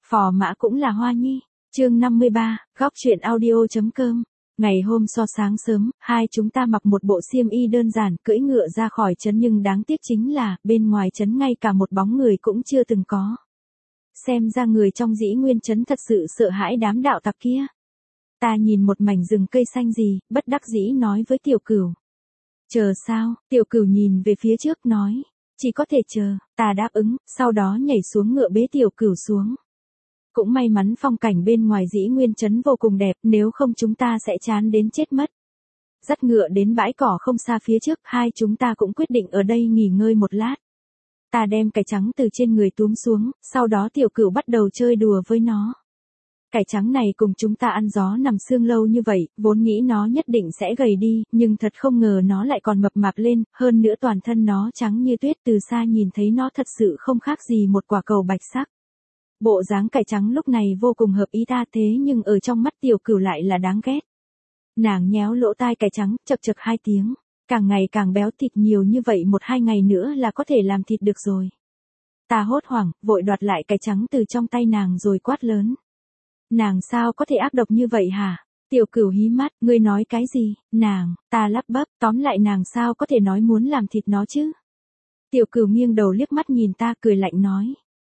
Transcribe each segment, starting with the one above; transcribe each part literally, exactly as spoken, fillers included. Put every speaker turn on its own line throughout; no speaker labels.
Phò mã cũng là hoa nhi. Chương năm mươi ba, góc truyện audio.com. Ngày hôm so sáng sớm, hai chúng ta mặc một bộ xiêm y đơn giản, cưỡi ngựa ra khỏi trấn, nhưng đáng tiếc chính là, bên ngoài trấn ngay cả một bóng người cũng chưa từng có. Xem ra người trong Dĩ Nguyên trấn thật sự sợ hãi đám đạo tặc kia. Ta nhìn một mảnh rừng cây xanh gì, bất đắc dĩ nói với Tiểu Cửu. Chờ sao? Tiểu Cửu nhìn về phía trước nói. Chỉ có thể chờ. Ta đáp ứng, sau đó nhảy xuống ngựa bế Tiểu Cửu xuống. Cũng may mắn phong cảnh bên ngoài Dĩ Nguyên trấn vô cùng đẹp, nếu không chúng ta sẽ chán đến chết mất. Dắt ngựa đến bãi cỏ không xa phía trước, hai chúng ta cũng quyết định ở đây nghỉ ngơi một lát. Ta đem cải trắng từ trên người túm xuống, sau đó Tiểu Cửu bắt đầu chơi đùa với nó. Cải trắng này cùng chúng ta ăn gió nằm sương lâu như vậy, vốn nghĩ nó nhất định sẽ gầy đi, nhưng thật không ngờ nó lại còn mập mạp lên, hơn nữa toàn thân nó trắng như tuyết, từ xa nhìn thấy nó thật sự không khác gì một quả cầu bạch sắc. Bộ dáng cải trắng lúc này vô cùng hợp ý ta, thế nhưng ở trong mắt Tiểu Cửu lại là đáng ghét. Nàng nhéo lỗ tai cải trắng, chậc chậc hai tiếng, càng ngày càng béo, thịt nhiều như vậy một hai ngày nữa là có thể làm thịt được rồi. Ta hốt hoảng, vội đoạt lại cải trắng từ trong tay nàng rồi quát lớn. Nàng sao có thể ác độc như vậy hả? Tiểu Cửu hí mắt, ngươi nói cái gì? Nàng, ta lắp bắp, tóm lại nàng sao có thể nói muốn làm thịt nó chứ? Tiểu Cửu nghiêng đầu liếc mắt nhìn ta, cười lạnh nói.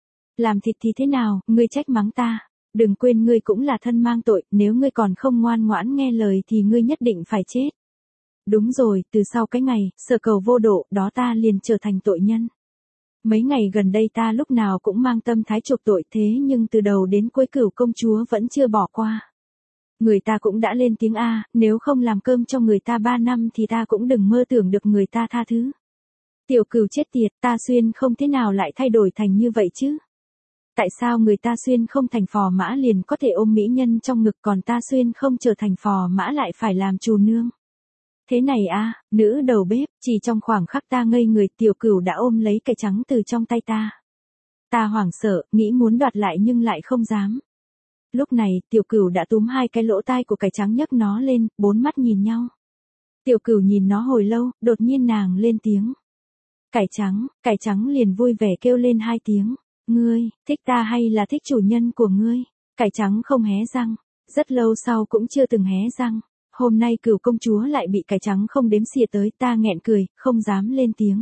Làm thịt thì thế nào, ngươi trách mắng ta. Đừng quên ngươi cũng là thân mang tội, nếu ngươi còn không ngoan ngoãn nghe lời thì ngươi nhất định phải chết. Đúng rồi, từ sau cái ngày, sở cầu vô độ, đó ta liền trở thành tội nhân. Mấy ngày gần đây ta lúc nào cũng mang tâm thái chuộc tội, thế nhưng từ đầu đến cuối Cửu công chúa vẫn chưa bỏ qua. Người ta cũng đã lên tiếng A, nếu không làm cơm cho người ta ba năm thì ta cũng đừng mơ tưởng được người ta tha thứ. Tiểu Cửu chết tiệt, ta xuyên không thế nào lại thay đổi thành như vậy chứ? Tại sao người ta xuyên không thành phò mã liền có thể ôm mỹ nhân trong ngực, còn ta xuyên không trở thành phò mã lại phải làm trù nương? Thế này a, nữ đầu bếp, chỉ trong khoảng khắc ta ngây người, Tiểu Cửu đã ôm lấy cải trắng từ trong tay ta. Ta hoảng sợ, nghĩ muốn đoạt lại nhưng lại không dám. Lúc này, Tiểu Cửu đã túm hai cái lỗ tai của cải trắng nhấc nó lên, bốn mắt nhìn nhau. Tiểu Cửu nhìn nó hồi lâu, đột nhiên nàng lên tiếng. Cải trắng, cải trắng liền vui vẻ kêu lên hai tiếng. Ngươi, thích ta hay là thích chủ nhân của ngươi? Cải trắng không hé răng, rất lâu sau cũng chưa từng hé răng. Hôm nay Cửu công chúa lại bị cải trắng không đếm xỉa tới, ta nghẹn cười, không dám lên tiếng.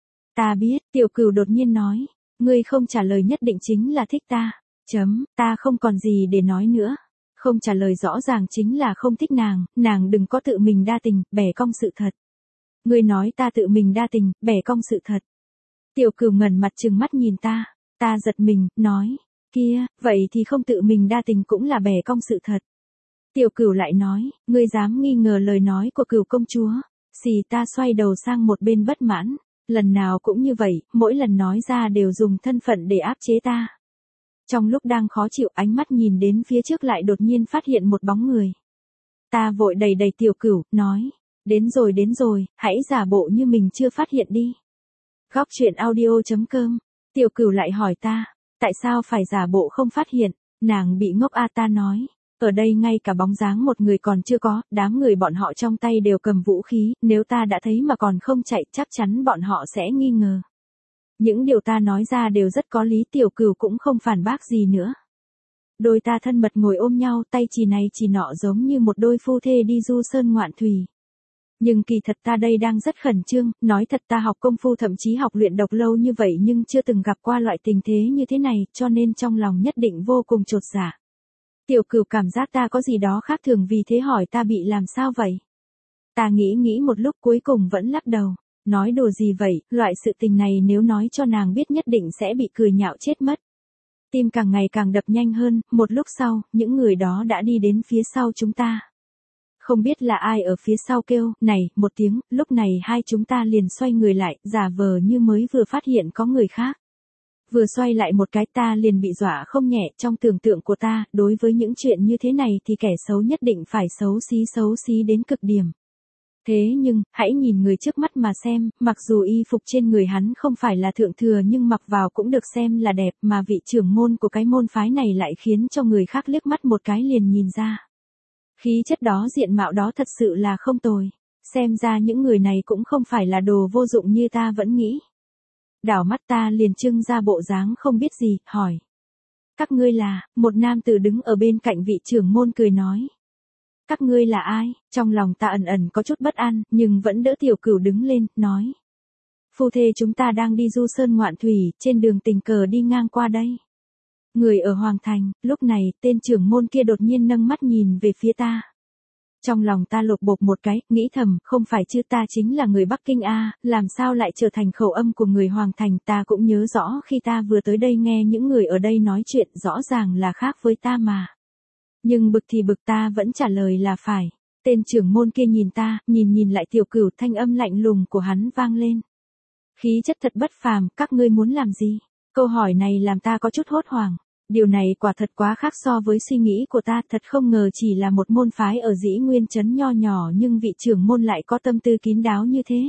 Ta biết, Tiểu Cửu đột nhiên nói, ngươi không trả lời nhất định chính là thích ta. Chấm, ta không còn gì để nói nữa. Không trả lời rõ ràng chính là không thích nàng, nàng đừng có tự mình đa tình, bẻ cong sự thật. Ngươi nói ta tự mình đa tình, bẻ cong sự thật. Tiểu Cửu ngẩn mặt trừng mắt nhìn ta. Ta giật mình, nói, kia, vậy thì không tự mình đa tình cũng là bẻ cong sự thật. Tiểu Cửu lại nói, ngươi dám nghi ngờ lời nói của Cửu công chúa. Xì, ta xoay đầu sang một bên bất mãn, lần nào cũng như vậy, mỗi lần nói ra đều dùng thân phận để áp chế ta. Trong lúc đang khó chịu, ánh mắt nhìn đến phía trước lại đột nhiên phát hiện một bóng người. Ta vội đẩy đẩy Tiểu Cửu, nói, đến rồi đến rồi, hãy giả bộ như mình chưa phát hiện đi. Góc truyện audio.com. Tiểu Cửu lại hỏi ta, tại sao phải giả bộ không phát hiện? Nàng bị ngốc a, ta nói, ở đây ngay cả bóng dáng một người còn chưa có, đám người bọn họ trong tay đều cầm vũ khí, nếu ta đã thấy mà còn không chạy chắc chắn bọn họ sẽ nghi ngờ. Những điều ta nói ra đều rất có lý, Tiểu Cửu cũng không phản bác gì nữa. Đôi ta thân mật ngồi ôm nhau, tay chỉ này chỉ nọ giống như một đôi phu thê đi du sơn ngoạn thủy. Nhưng kỳ thật ta đây đang rất khẩn trương, nói thật ta học công phu thậm chí học luyện độc lâu như vậy nhưng chưa từng gặp qua loại tình thế như thế này, cho nên trong lòng nhất định vô cùng chột dạ. Tiểu Cửu cảm giác ta có gì đó khác thường vì thế hỏi ta bị làm sao vậy? Ta nghĩ nghĩ một lúc cuối cùng vẫn lắc đầu, nói đùa gì vậy, loại sự tình này nếu nói cho nàng biết nhất định sẽ bị cười nhạo chết mất. Tim càng ngày càng đập nhanh hơn, một lúc sau, những người đó đã đi đến phía sau chúng ta. Không biết là ai ở phía sau kêu, này, một tiếng, lúc này hai chúng ta liền xoay người lại, giả vờ như mới vừa phát hiện có người khác. Vừa xoay lại một cái ta liền bị dọa không nhẹ, trong tưởng tượng của ta, đối với những chuyện như thế này thì kẻ xấu nhất định phải xấu xí xấu xí đến cực điểm. Thế nhưng, hãy nhìn người trước mắt mà xem, mặc dù y phục trên người hắn không phải là thượng thừa nhưng mặc vào cũng được xem là đẹp, mà vị trưởng môn của cái môn phái này lại khiến cho người khác liếc mắt một cái liền nhìn ra. Khí chất đó, diện mạo đó thật sự là không tồi. Xem ra những người này cũng không phải là đồ vô dụng như ta vẫn nghĩ. Đảo mắt ta liền trưng ra bộ dáng không biết gì, hỏi. Các ngươi là, một nam tử đứng ở bên cạnh vị trưởng môn cười nói. Các ngươi là ai? Trong lòng ta ẩn ẩn có chút bất an, nhưng vẫn đỡ Tiểu Cửu đứng lên, nói. Phu thê chúng ta đang đi du sơn ngoạn thủy, trên đường tình cờ đi ngang qua đây. Người ở Hoàng Thành, lúc này, tên trưởng môn kia đột nhiên nâng mắt nhìn về phía ta. Trong lòng ta lột bột một cái, nghĩ thầm, không phải chứ ta chính là người Bắc Kinh a, làm sao lại trở thành khẩu âm của người Hoàng Thành. Ta cũng nhớ rõ khi ta vừa tới đây nghe những người ở đây nói chuyện rõ ràng là khác với ta mà. Nhưng bực thì bực, ta vẫn trả lời là phải. Tên trưởng môn kia nhìn ta, nhìn nhìn lại Tiểu Cửu, thanh âm lạnh lùng của hắn vang lên. Khí chất thật bất phàm, các ngươi muốn làm gì? Câu hỏi này làm ta có chút hốt hoảng. Điều này quả thật quá khác so với suy nghĩ của ta, thật không ngờ chỉ là một môn phái ở Dĩ Nguyên trấn nho nhỏ nhưng vị trưởng môn lại có tâm tư kín đáo như thế.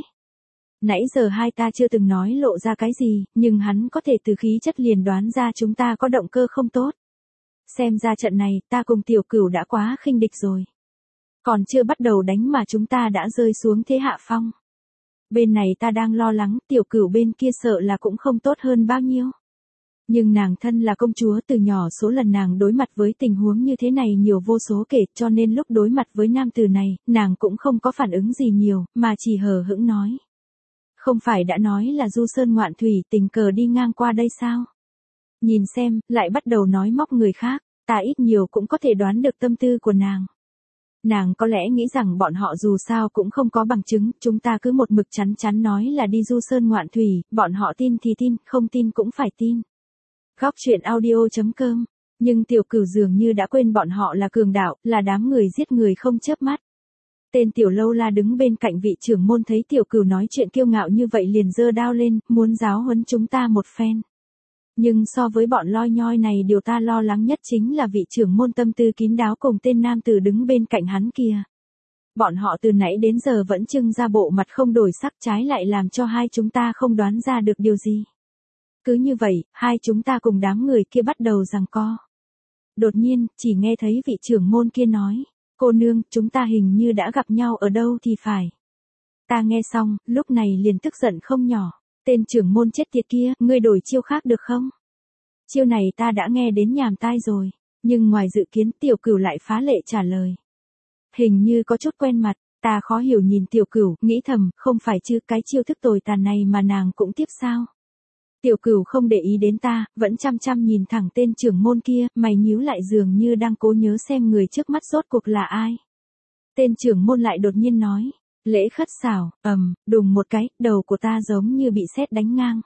Nãy giờ hai ta chưa từng nói lộ ra cái gì, nhưng hắn có thể từ khí chất liền đoán ra chúng ta có động cơ không tốt. Xem ra trận này, ta cùng Tiểu Cửu đã quá khinh địch rồi. Còn chưa bắt đầu đánh mà chúng ta đã rơi xuống thế hạ phong. Bên này ta đang lo lắng, Tiểu Cửu bên kia sợ là cũng không tốt hơn bao nhiêu. Nhưng nàng thân là công chúa, từ nhỏ số lần nàng đối mặt với tình huống như thế này nhiều vô số kể, cho nên lúc đối mặt với nam tử này, nàng cũng không có phản ứng gì nhiều, mà chỉ hờ hững nói. Không phải đã nói là du sơn ngoạn thủy, tình cờ đi ngang qua đây sao? Nhìn xem, lại bắt đầu nói móc người khác, ta ít nhiều cũng có thể đoán được tâm tư của nàng. Nàng có lẽ nghĩ rằng bọn họ dù sao cũng không có bằng chứng, chúng ta cứ một mực chắn chắn nói là đi du sơn ngoạn thủy, bọn họ tin thì tin, không tin cũng phải tin. Góc truyện audio chấm com. Nhưng Tiểu Cửu dường như đã quên bọn họ là cường đạo, là đám người giết người không chớp mắt. Tên Tiểu Lâu La đứng bên cạnh vị trưởng môn thấy Tiểu Cửu nói chuyện kiêu ngạo như vậy liền giơ đao lên, muốn giáo huấn chúng ta một phen. Nhưng so với bọn loi nhoi này, điều ta lo lắng nhất chính là vị trưởng môn tâm tư kín đáo cùng tên nam tử đứng bên cạnh hắn kia. Bọn họ từ nãy đến giờ vẫn trưng ra bộ mặt không đổi sắc, trái lại làm cho hai chúng ta không đoán ra được điều gì. Cứ như vậy, hai chúng ta cùng đám người kia bắt đầu giằng co. Đột nhiên, chỉ nghe thấy vị trưởng môn kia nói, cô nương, chúng ta hình như đã gặp nhau ở đâu thì phải. Ta nghe xong, lúc này liền tức giận không nhỏ. Tên trưởng môn chết tiệt kia, ngươi đổi chiêu khác được không? Chiêu này ta đã nghe đến nhàm tai rồi, nhưng ngoài dự kiến Tiểu Cửu lại phá lệ trả lời. Hình như có chút quen mặt, ta khó hiểu nhìn Tiểu Cửu, nghĩ thầm, không phải chứ cái chiêu thức tồi tàn này mà nàng cũng tiếp sao? Tiểu Cửu không để ý đến ta, vẫn chăm chăm nhìn thẳng tên trưởng môn kia, mày nhíu lại dường như đang cố nhớ xem người trước mắt rốt cuộc là ai. Tên trưởng môn lại đột nhiên nói, Lễ Khất Xảo, ầm, đùng một cái, đầu của ta giống như bị sét đánh ngang.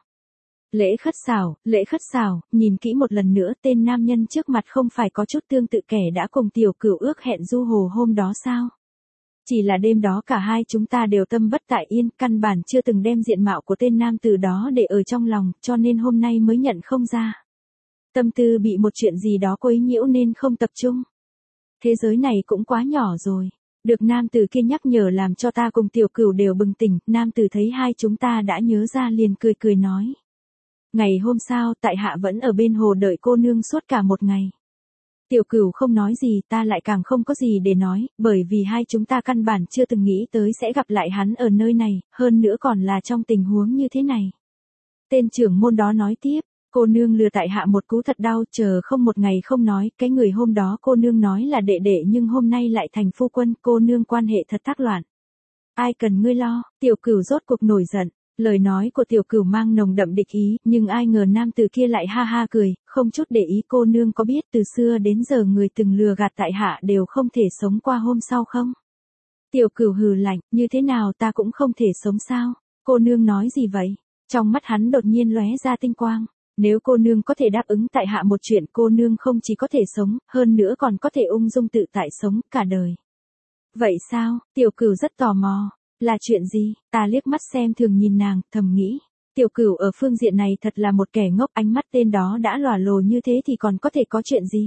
Lễ Khất Xảo, Lễ Khất Xảo, nhìn kỹ một lần nữa, tên nam nhân trước mặt không phải có chút tương tự kẻ đã cùng Tiểu Cửu ước hẹn du hồ hôm đó sao? Chỉ là đêm đó cả hai chúng ta đều tâm bất tại yên, căn bản chưa từng đem diện mạo của tên nam tử đó để ở trong lòng, cho nên hôm nay mới nhận không ra. Tâm tư bị một chuyện gì đó quấy nhiễu nên không tập trung. Thế giới này cũng quá nhỏ rồi. Được nam tử kia nhắc nhở làm cho ta cùng Tiểu Cửu đều bừng tỉnh, nam tử thấy hai chúng ta đã nhớ ra liền cười cười nói. Ngày hôm sau, tại hạ vẫn ở bên hồ đợi cô nương suốt cả một ngày. Tiểu Cửu không nói gì, ta lại càng không có gì để nói, bởi vì hai chúng ta căn bản chưa từng nghĩ tới sẽ gặp lại hắn ở nơi này, hơn nữa còn là trong tình huống như thế này. Tên trưởng môn đó nói tiếp, cô nương lừa tại hạ một cú thật đau, chờ không một ngày không nói, cái người hôm đó cô nương nói là đệ đệ nhưng hôm nay lại thành phu quân, cô nương quan hệ thật thác loạn. Ai cần ngươi lo? Tiểu Cửu rốt cuộc nổi giận. Lời nói của Tiểu Cửu mang nồng đậm địch ý, nhưng ai ngờ nam tử kia lại ha ha cười, không chút để ý. Cô nương có biết từ xưa đến giờ người từng lừa gạt tại hạ đều không thể sống qua hôm sau không? Tiểu Cửu hừ lạnh, như thế nào ta cũng không thể sống sao? Cô nương nói gì vậy? Trong mắt hắn đột nhiên lóe ra tinh quang. Nếu cô nương có thể đáp ứng tại hạ một chuyện, cô nương không chỉ có thể sống, hơn nữa còn có thể ung dung tự tại sống cả đời. Vậy sao? Tiểu Cửu rất tò mò. Là chuyện gì? Ta liếc mắt xem thường nhìn nàng, thầm nghĩ. Tiểu Cửu ở phương diện này thật là một kẻ ngốc, ánh mắt tên đó đã lòa lồ như thế thì còn có thể có chuyện gì?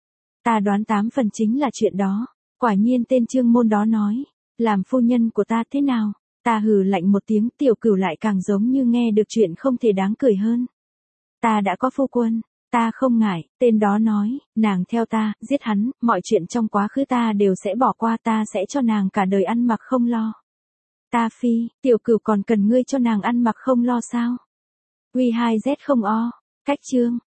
Ta đoán tám phần chính là chuyện đó. Quả nhiên tên trương môn đó nói. Làm phu nhân của ta thế nào? Ta hừ lạnh một tiếng, Tiểu Cửu lại càng giống như nghe được chuyện không thể đáng cười hơn. Ta đã có phu quân. Ta không ngại, tên đó nói, nàng theo ta, giết hắn, mọi chuyện trong quá khứ ta đều sẽ bỏ qua, ta sẽ cho nàng cả đời ăn mặc không lo. Ta phi, Tiểu Cửu còn cần ngươi cho nàng ăn mặc không lo sao? Quy hai Z không o, cách chương.